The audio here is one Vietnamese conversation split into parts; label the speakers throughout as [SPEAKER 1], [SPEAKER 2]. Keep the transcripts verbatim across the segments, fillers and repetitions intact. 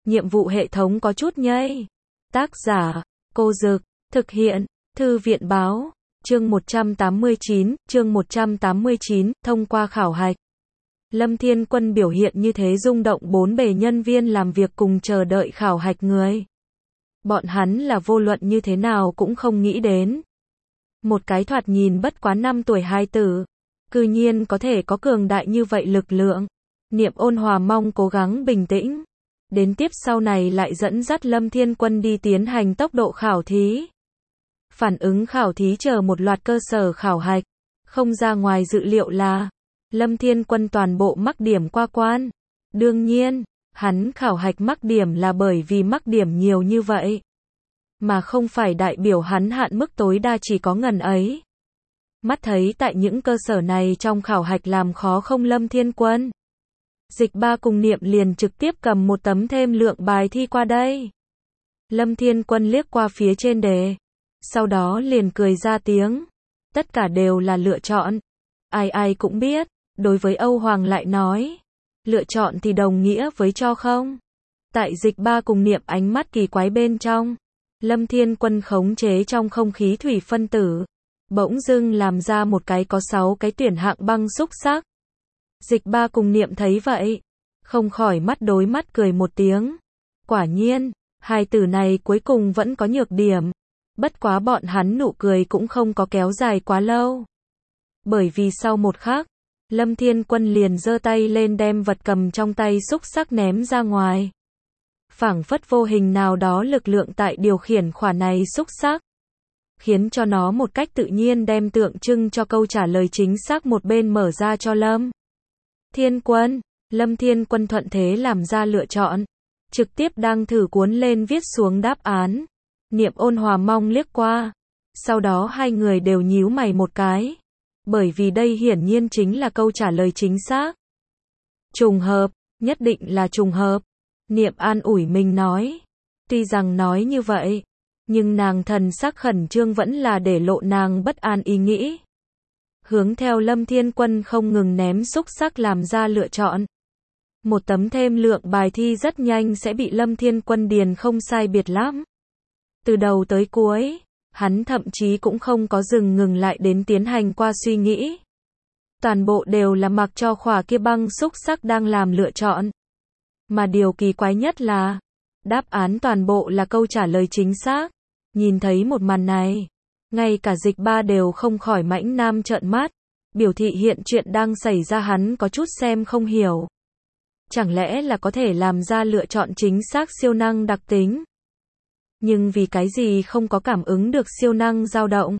[SPEAKER 1] nhiệm vụ hệ thống có chút nhây. Tác giả, Cô Dực, thực hiện, Thư viện Báo, chương một trăm tám mươi chín, chương một trăm tám mươi chín, thông qua khảo hạch. Lâm Thiên Quân biểu hiện như thế rung động bốn bề nhân viên làm việc cùng chờ đợi khảo hạch người. Bọn hắn là vô luận như thế nào cũng không nghĩ đến. Một cái thoạt nhìn bất quá năm tuổi hài tử, cư nhiên có thể có cường đại như vậy lực lượng. Niệm Ôn Hòa mong cố gắng bình tĩnh. Đến tiếp sau này lại dẫn dắt Lâm Thiên Quân đi tiến hành tốc độ khảo thí. Phản ứng khảo thí chờ một loạt cơ sở khảo hạch. Không ra ngoài dự liệu là Lâm Thiên Quân toàn bộ mắc điểm qua quan. Đương nhiên, hắn khảo hạch mắc điểm là bởi vì mắc điểm nhiều như vậy. Mà không phải đại biểu hắn hạn mức tối đa chỉ có ngần ấy. Mắt thấy tại những cơ sở này trong khảo hạch làm khó không Lâm Thiên Quân. Dịch Ba cùng Niệm liền trực tiếp cầm một tấm thêm lượng bài thi qua đây. Lâm Thiên Quân liếc qua phía trên đề. Sau đó liền cười ra tiếng. Tất cả đều là lựa chọn. Ai ai cũng biết, đối với Âu Hoàng lại nói. Lựa chọn thì đồng nghĩa với cho không. Tại Dịch Ba cùng Niệm ánh mắt kỳ quái bên trong. Lâm Thiên Quân khống chế trong không khí thủy phân tử. Bỗng dưng làm ra một cái có sáu cái tuyển hạng băng xúc xắc. Dịch Ba cùng Niệm thấy vậy. Không khỏi mắt đối mắt cười một tiếng. Quả nhiên, hai từ này cuối cùng vẫn có nhược điểm. Bất quá bọn hắn nụ cười cũng không có kéo dài quá lâu. Bởi vì sau một khắc, Lâm Thiên Quân liền giơ tay lên đem vật cầm trong tay xúc xắc ném ra ngoài. Phảng phất vô hình nào đó lực lượng tại điều khiển khỏa này xúc xắc. Khiến cho nó một cách tự nhiên đem tượng trưng cho câu trả lời chính xác một bên mở ra cho Lâm Thiên Quân. Lâm Thiên Quân thuận thế làm ra lựa chọn. Trực tiếp đang thử cuốn lên viết xuống đáp án. Niệm Ôn Hòa mong liếc qua. Sau đó hai người đều nhíu mày một cái. Bởi vì đây hiển nhiên chính là câu trả lời chính xác. Trùng hợp, nhất định là trùng hợp. Niệm an ủi mình nói. Tuy rằng nói như vậy, nhưng nàng thần sắc khẩn trương vẫn là để lộ nàng bất an ý nghĩ. Hướng theo Lâm Thiên Quân không ngừng ném xúc xắc làm ra lựa chọn. Một tấm thêm lượng bài thi rất nhanh sẽ bị Lâm Thiên Quân điền không sai biệt lắm. Từ đầu tới cuối, hắn thậm chí cũng không có dừng ngừng lại đến tiến hành qua suy nghĩ. Toàn bộ đều là mặc cho khỏa kia băng xúc xắc đang làm lựa chọn. Mà điều kỳ quái nhất là, đáp án toàn bộ là câu trả lời chính xác. Nhìn thấy một màn này, ngay cả Dịch Ba đều không khỏi mãnh nam trợn mắt, biểu thị hiện chuyện đang xảy ra hắn có chút xem không hiểu. Chẳng lẽ là có thể làm ra lựa chọn chính xác siêu năng đặc tính? Nhưng vì cái gì không có cảm ứng được siêu năng dao động?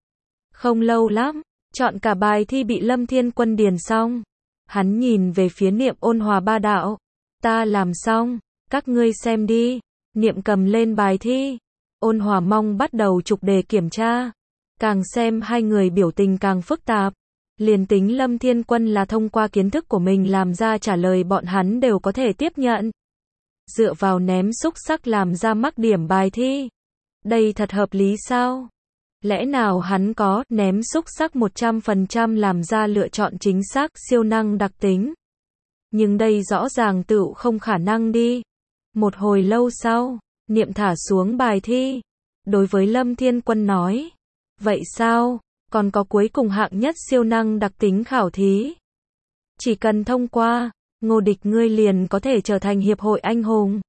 [SPEAKER 1] Không lâu lắm, chọn cả bài thi bị Lâm Thiên Quân điền xong. Hắn nhìn về phía Niệm Ôn Hòa ba đạo. Ta làm xong, các ngươi xem đi. Niệm cầm lên bài thi. Ôn Hòa mong bắt đầu chụp đề kiểm tra. Càng xem hai người biểu tình càng phức tạp. Liền tính Lâm Thiên Quân là thông qua kiến thức của mình làm ra trả lời bọn hắn đều có thể tiếp nhận. Dựa vào ném xúc xắc làm ra mắc điểm bài thi. Đây thật hợp lý sao? Lẽ nào hắn có ném xúc xắc một trăm phần trăm làm ra lựa chọn chính xác siêu năng đặc tính? Nhưng đây rõ ràng tựu không khả năng đi. Một hồi lâu sau, Niệm thả xuống bài thi. Đối với Lâm Thiên Quân nói. Vậy sao? Còn có cuối cùng hạng nhất siêu năng đặc tính khảo thí. Chỉ cần thông qua, Ngô Địch ngươi liền có thể trở thành hiệp hội anh hùng.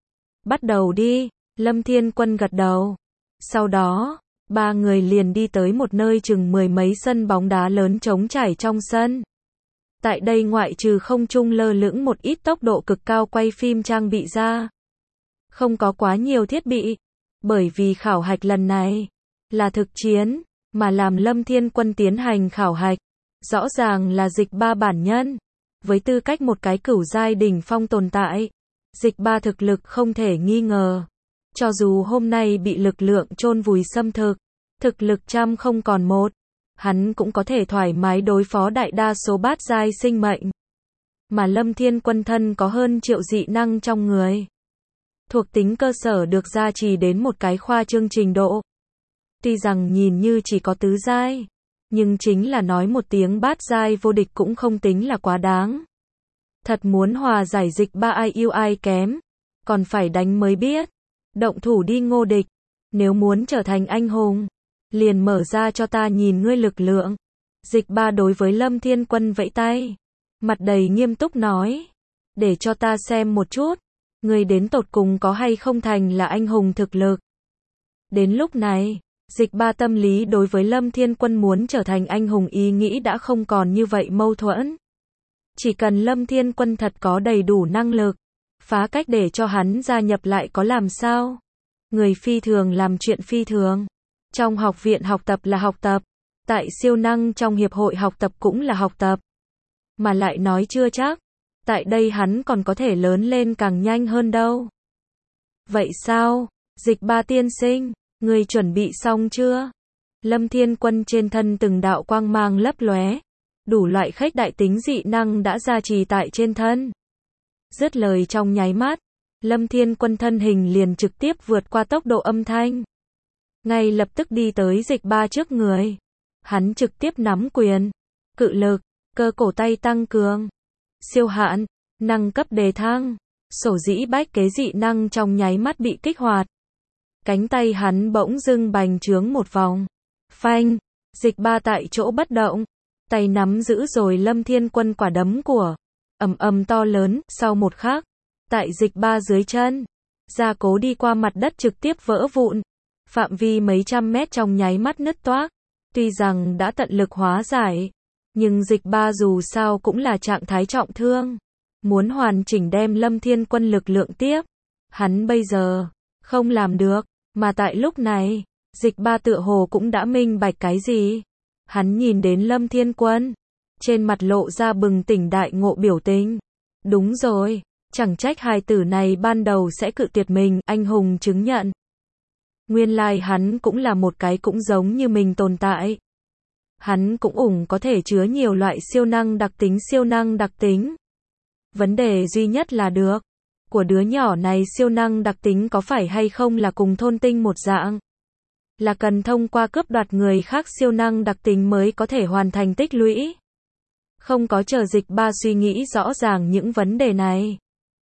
[SPEAKER 1] Bắt đầu đi, Lâm Thiên Quân gật đầu. Sau đó, ba người liền đi tới một nơi chừng mười mấy sân bóng đá lớn trống trải trong sân. Tại đây ngoại trừ không trung lơ lửng một ít tốc độ cực cao quay phim trang bị ra. Không có quá nhiều thiết bị. Bởi vì khảo hạch lần này là thực chiến, mà làm Lâm Thiên Quân tiến hành khảo hạch. Rõ ràng là Dịch Ba bản nhân. Với tư cách một cái cửu giai đỉnh phong tồn tại, Dịch Ba thực lực không thể nghi ngờ. Cho dù hôm nay bị lực lượng chôn vùi xâm thực, thực lực trăm không còn một, hắn cũng có thể thoải mái đối phó đại đa số bát giai sinh mệnh. Mà Lâm Thiên Quân thân có hơn triệu dị năng trong người. Thuộc tính cơ sở được gia trì đến một cái khoa trương trình độ. Tuy rằng nhìn như chỉ có tứ giai, nhưng chính là nói một tiếng bát giai vô địch cũng không tính là quá đáng. Thật muốn hòa giải Dịch Ba ai yêu ai kém, còn phải đánh mới biết. Động thủ đi Ngô Địch, nếu muốn trở thành anh hùng, liền mở ra cho ta nhìn ngươi lực lượng. Dịch Ba đối với Lâm Thiên Quân vẫy tay, mặt đầy nghiêm túc nói, để cho ta xem một chút, ngươi đến tột cùng có hay không thành là anh hùng thực lực. Đến lúc này, Dịch Ba tâm lý đối với Lâm Thiên Quân muốn trở thành anh hùng ý nghĩ đã không còn như vậy mâu thuẫn. Chỉ cần Lâm Thiên Quân thật có đầy đủ năng lực, phá cách để cho hắn gia nhập lại có làm sao. Người phi thường làm chuyện phi thường. Trong học viện học tập là học tập, tại siêu năng trong hiệp hội học tập cũng là học tập. Mà lại nói chưa chắc, tại đây hắn còn có thể lớn lên càng nhanh hơn đâu. Vậy sao, Dịch Ba tiên sinh, người chuẩn bị xong chưa? Lâm Thiên Quân trên thân từng đạo quang mang lấp lóe, đủ loại khách đại tính dị năng đã gia trì tại trên thân. Dứt lời trong nháy mắt, Lâm Thiên Quân thân hình liền trực tiếp vượt qua tốc độ âm thanh. Ngay lập tức đi tới Dịch Ba trước người. Hắn trực tiếp nắm quyền, cự lực, cơ cổ tay tăng cường, siêu hạn, năng cấp đề thăng, sổ dĩ bách kế dị năng trong nháy mắt bị kích hoạt. Cánh tay hắn bỗng dưng bành trướng một vòng. Phanh, Dịch Ba tại chỗ bất động, tay nắm giữ rồi Lâm Thiên Quân quả đấm của, ầm ầm to lớn, sau một khắc, tại Dịch Ba dưới chân, gia cố đi qua mặt đất trực tiếp vỡ vụn, phạm vi mấy trăm mét trong nháy mắt nứt toác. Tuy rằng đã tận lực hóa giải, nhưng Dịch Ba dù sao cũng là trạng thái trọng thương, muốn hoàn chỉnh đem Lâm Thiên Quân lực lượng tiếp, hắn bây giờ không làm được, mà tại lúc này, Dịch Ba tựa hồ cũng đã minh bạch cái gì. Hắn nhìn đến Lâm Thiên Quân, trên mặt lộ ra bừng tỉnh đại ngộ biểu tình. Đúng rồi, chẳng trách hài tử này ban đầu sẽ cự tuyệt mình, anh hùng chứng nhận. Nguyên lai like hắn cũng là một cái cũng giống như mình tồn tại. Hắn cũng ủng có thể chứa nhiều loại siêu năng đặc tính siêu năng đặc tính. Vấn đề duy nhất là được, của đứa nhỏ này siêu năng đặc tính có phải hay không là cùng thôn tinh một dạng. Là cần thông qua cướp đoạt người khác siêu năng đặc tính mới có thể hoàn thành tích lũy. Không có chờ Dịch Ba suy nghĩ rõ ràng những vấn đề này.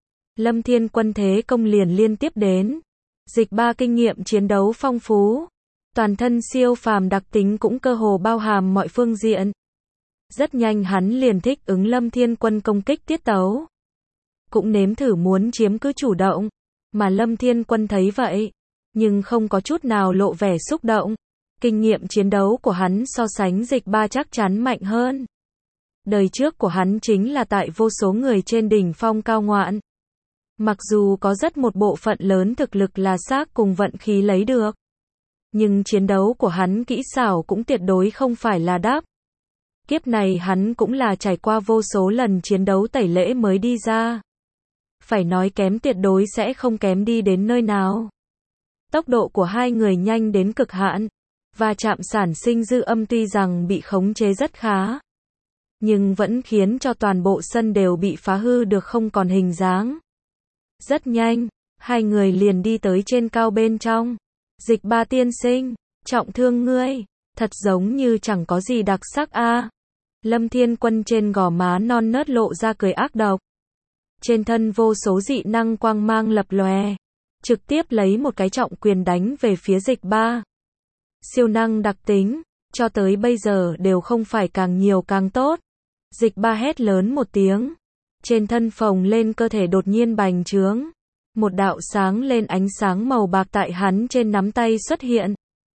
[SPEAKER 1] Lâm Thiên Quân thế công liền liên tiếp đến. Dịch Ba kinh nghiệm chiến đấu phong phú, toàn thân siêu phàm đặc tính cũng cơ hồ bao hàm mọi phương diện. Rất nhanh hắn liền thích ứng Lâm Thiên Quân công kích tiết tấu. Cũng nếm thử muốn chiếm cứ chủ động, mà Lâm Thiên Quân thấy vậy, nhưng không có chút nào lộ vẻ xúc động. Kinh nghiệm chiến đấu của hắn so sánh Dịch Ba chắc chắn mạnh hơn. Đời trước của hắn chính là tại vô số người trên đỉnh phong cao ngoạn. Mặc dù có rất một bộ phận lớn thực lực là xác cùng vận khí lấy được, nhưng chiến đấu của hắn kỹ xảo cũng tuyệt đối không phải là đắp. Kiếp này hắn cũng là trải qua vô số lần chiến đấu tẩy lễ mới đi ra. Phải nói kém tuyệt đối sẽ không kém đi đến nơi nào. Tốc độ của hai người nhanh đến cực hạn, và chạm sản sinh dư âm tuy rằng bị khống chế rất khá, nhưng vẫn khiến cho toàn bộ sân đều bị phá hư được không còn hình dáng. Rất nhanh, hai người liền đi tới trên cao bên trong. Dịch Ba tiên sinh, trọng thương ngươi, thật giống như chẳng có gì đặc sắc a. À. Lâm Thiên Quân trên gò má non nớt lộ ra cười ác độc. Trên thân vô số dị năng quang mang lập lòe, trực tiếp lấy một cái trọng quyền đánh về phía Dịch Ba. Siêu năng đặc tính, cho tới bây giờ đều không phải càng nhiều càng tốt. Dịch Ba hét lớn một tiếng. Trên thân phồng lên cơ thể đột nhiên bành trướng. Một đạo sáng lên ánh sáng màu bạc tại hắn trên nắm tay xuất hiện.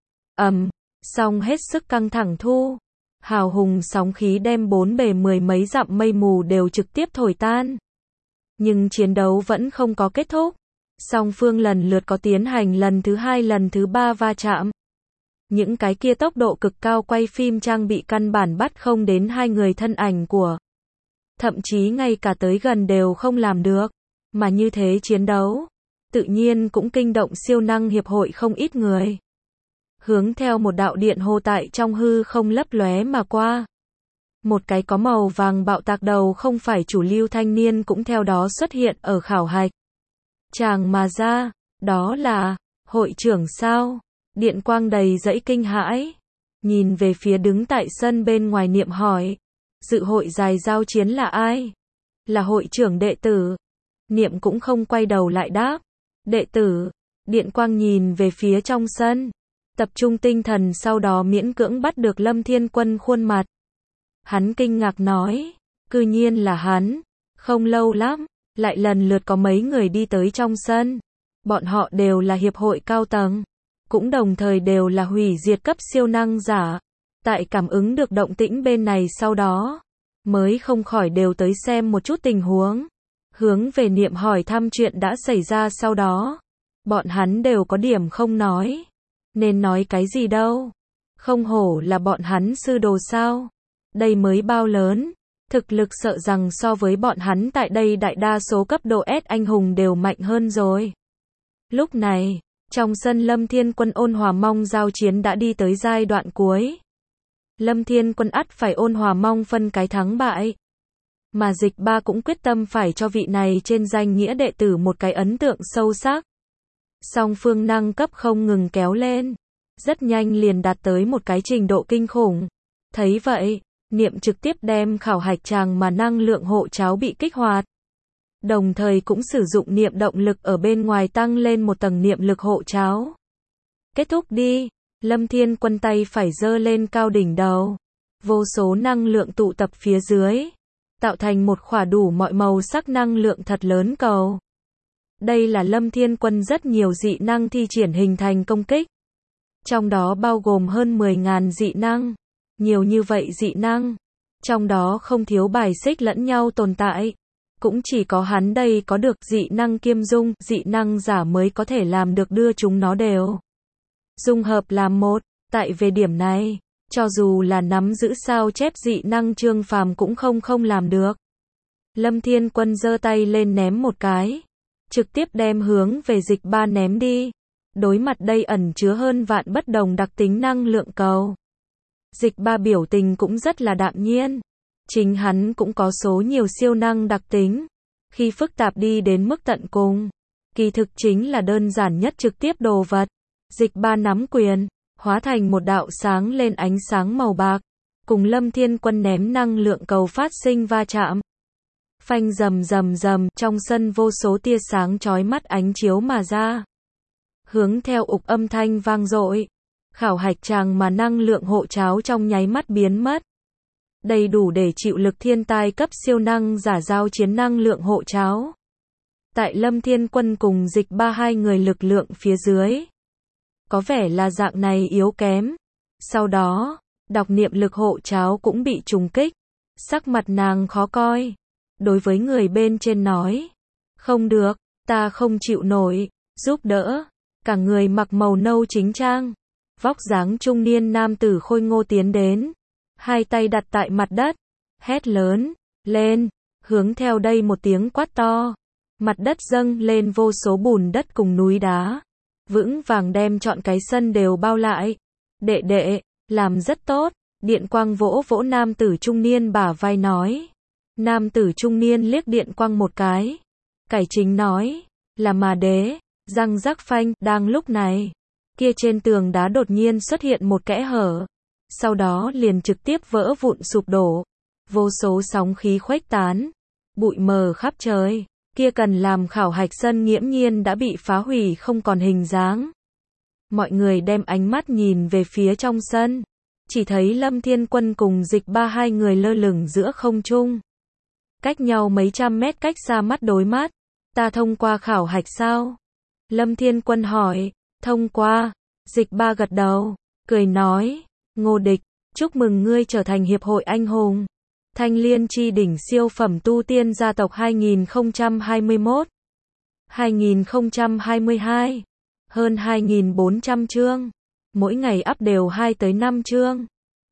[SPEAKER 1] Ầm, song hết sức căng thẳng thu. Hào hùng sóng khí đem bốn bề mười mấy dặm mây mù đều trực tiếp thổi tan. Nhưng chiến đấu vẫn không có kết thúc. Song phương lần lượt có tiến hành lần thứ hai lần thứ ba va chạm. Những cái kia tốc độ cực cao quay phim trang bị căn bản bắt không đến hai người thân ảnh của. Thậm chí ngay cả tới gần đều không làm được. Mà như thế chiến đấu, tự nhiên cũng kinh động siêu năng hiệp hội không ít người. Hướng theo một đạo điện hồ tại trong hư không lấp lóe mà qua. Một cái có màu vàng bạo tạc đầu không phải chủ lưu thanh niên cũng theo đó xuất hiện ở khảo hạch. Chàng mà ra, đó là, hội trưởng sao? Điện quang đầy dẫy kinh hãi. Nhìn về phía đứng tại sân bên ngoài niệm hỏi. Dự hội dài giao chiến là ai? Là hội trưởng đệ tử. Niệm cũng không quay đầu lại đáp. Đệ tử, Điện Quang nhìn về phía trong sân. Tập trung tinh thần sau đó miễn cưỡng bắt được Lâm Thiên Quân khuôn mặt. Hắn kinh ngạc nói, cư nhiên là hắn. Không lâu lắm, lại lần lượt có mấy người đi tới trong sân. Bọn họ đều là hiệp hội cao tầng, cũng đồng thời đều là hủy diệt cấp siêu năng giả. Tại cảm ứng được động tĩnh bên này sau đó, mới không khỏi đều tới xem một chút tình huống. Hướng về Niệm hỏi thăm chuyện đã xảy ra sau đó. Bọn hắn đều có điểm không nói. Nên nói cái gì đâu. Không hổ là bọn hắn sư đồ sao. Đây mới bao lớn. Thực lực sợ rằng so với bọn hắn tại đây đại đa số cấp độ S anh hùng đều mạnh hơn rồi. Lúc này, trong sân Lâm Thiên Quân ôn hòa mong giao chiến đã đi tới giai đoạn cuối. Lâm Thiên Quân ắt phải ôn hòa mong phân cái thắng bại. Mà Dịch Ba cũng quyết tâm phải cho vị này trên danh nghĩa đệ tử một cái ấn tượng sâu sắc. Song phương năng cấp không ngừng kéo lên. Rất nhanh liền đạt tới một cái trình độ kinh khủng. Thấy vậy, Niệm trực tiếp đem khảo hạch tràng mà năng lượng hộ cháo bị kích hoạt. Đồng thời cũng sử dụng niệm động lực ở bên ngoài tăng lên một tầng niệm lực hộ cháo. Kết thúc đi, Lâm Thiên Quân tay phải giơ lên cao đỉnh đầu. Vô số năng lượng tụ tập phía dưới, tạo thành một khỏa đủ mọi màu sắc năng lượng thật lớn cầu. Đây là Lâm Thiên Quân rất nhiều dị năng thi triển hình thành công kích. Trong đó bao gồm hơn mười nghìn dị năng. Nhiều như vậy dị năng. Trong đó không thiếu bài xích lẫn nhau tồn tại. Cũng chỉ có hắn đây có được dị năng kiêm dung, dị năng giả mới có thể làm được đưa chúng nó đều dung hợp làm một. Tại về điểm này, cho dù là nắm giữ sao chép dị năng Trương Phàm cũng không không làm được. Lâm Thiên Quân giơ tay lên ném một cái, trực tiếp đem hướng về Dịch Ba ném đi. Đối mặt đây ẩn chứa hơn vạn bất đồng đặc tính năng lượng cầu. Dịch Ba biểu tình cũng rất là đạm nhiên. Chính hắn cũng có số nhiều siêu năng đặc tính. Khi phức tạp đi đến mức tận cùng, kỳ thực chính là đơn giản nhất trực tiếp đồ vật. Dịch Ba nắm quyền, hóa thành một đạo sáng lên ánh sáng màu bạc, cùng Lâm Thiên Quân ném năng lượng cầu phát sinh va chạm. Phanh rầm rầm rầm, trong sân vô số tia sáng chói mắt ánh chiếu mà ra. Hướng theo ục âm thanh vang dội, khảo hạch tràng mà năng lượng hộ cháo trong nháy mắt biến mất. Đầy đủ để chịu lực thiên tai cấp siêu năng giả giao chiến năng lượng hộ cháo. Tại Lâm Thiên Quân cùng Dịch Ba hai người lực lượng phía dưới, có vẻ là dạng này yếu kém. Sau đó, đọc niệm lực hộ cháo cũng bị trùng kích. Sắc mặt nàng khó coi. Đối với người bên trên nói, không được, ta không chịu nổi, giúp đỡ. Cả người mặc màu nâu chính trang, vóc dáng trung niên nam tử khôi ngô tiến đến, hai tay đặt tại mặt đất, hét lớn lên, hướng theo đây một tiếng quát to, mặt đất dâng lên vô số bùn đất cùng núi đá, vững vàng đem trọn cái sân đều bao lại. Đệ đệ, làm rất tốt. Điện Quang vỗ vỗ nam tử trung niên bả vai nói. Nam tử trung niên liếc Điện Quang một cái, cải chính nói, là mà đế. Răng rắc phanh. Đang lúc này, kia trên tường đá đột nhiên xuất hiện một kẽ hở, sau đó liền trực tiếp vỡ vụn sụp đổ. Vô số sóng khí khuếch tán, bụi mờ khắp trời. Kia cần làm khảo hạch sân nghiễm nhiên đã bị phá hủy không còn hình dáng. Mọi người đem ánh mắt nhìn về phía trong sân, chỉ thấy Lâm Thiên Quân cùng Dịch Ba hai người lơ lửng giữa không trung, cách nhau mấy trăm mét, cách xa mắt đối mắt. Ta thông qua khảo hạch sao? Lâm Thiên Quân hỏi. Thông qua. Dịch Ba gật đầu, cười nói, Ngô Địch, chúc mừng ngươi trở thành hiệp hội anh hùng. Thanh Liên chi đỉnh siêu phẩm tu tiên gia tộc hai nghìn không trăm hai mươi mốt đến hai nghìn không trăm hai mươi hai. Hơn hai nghìn bốn trăm chương. Mỗi ngày up đều hai tới năm chương.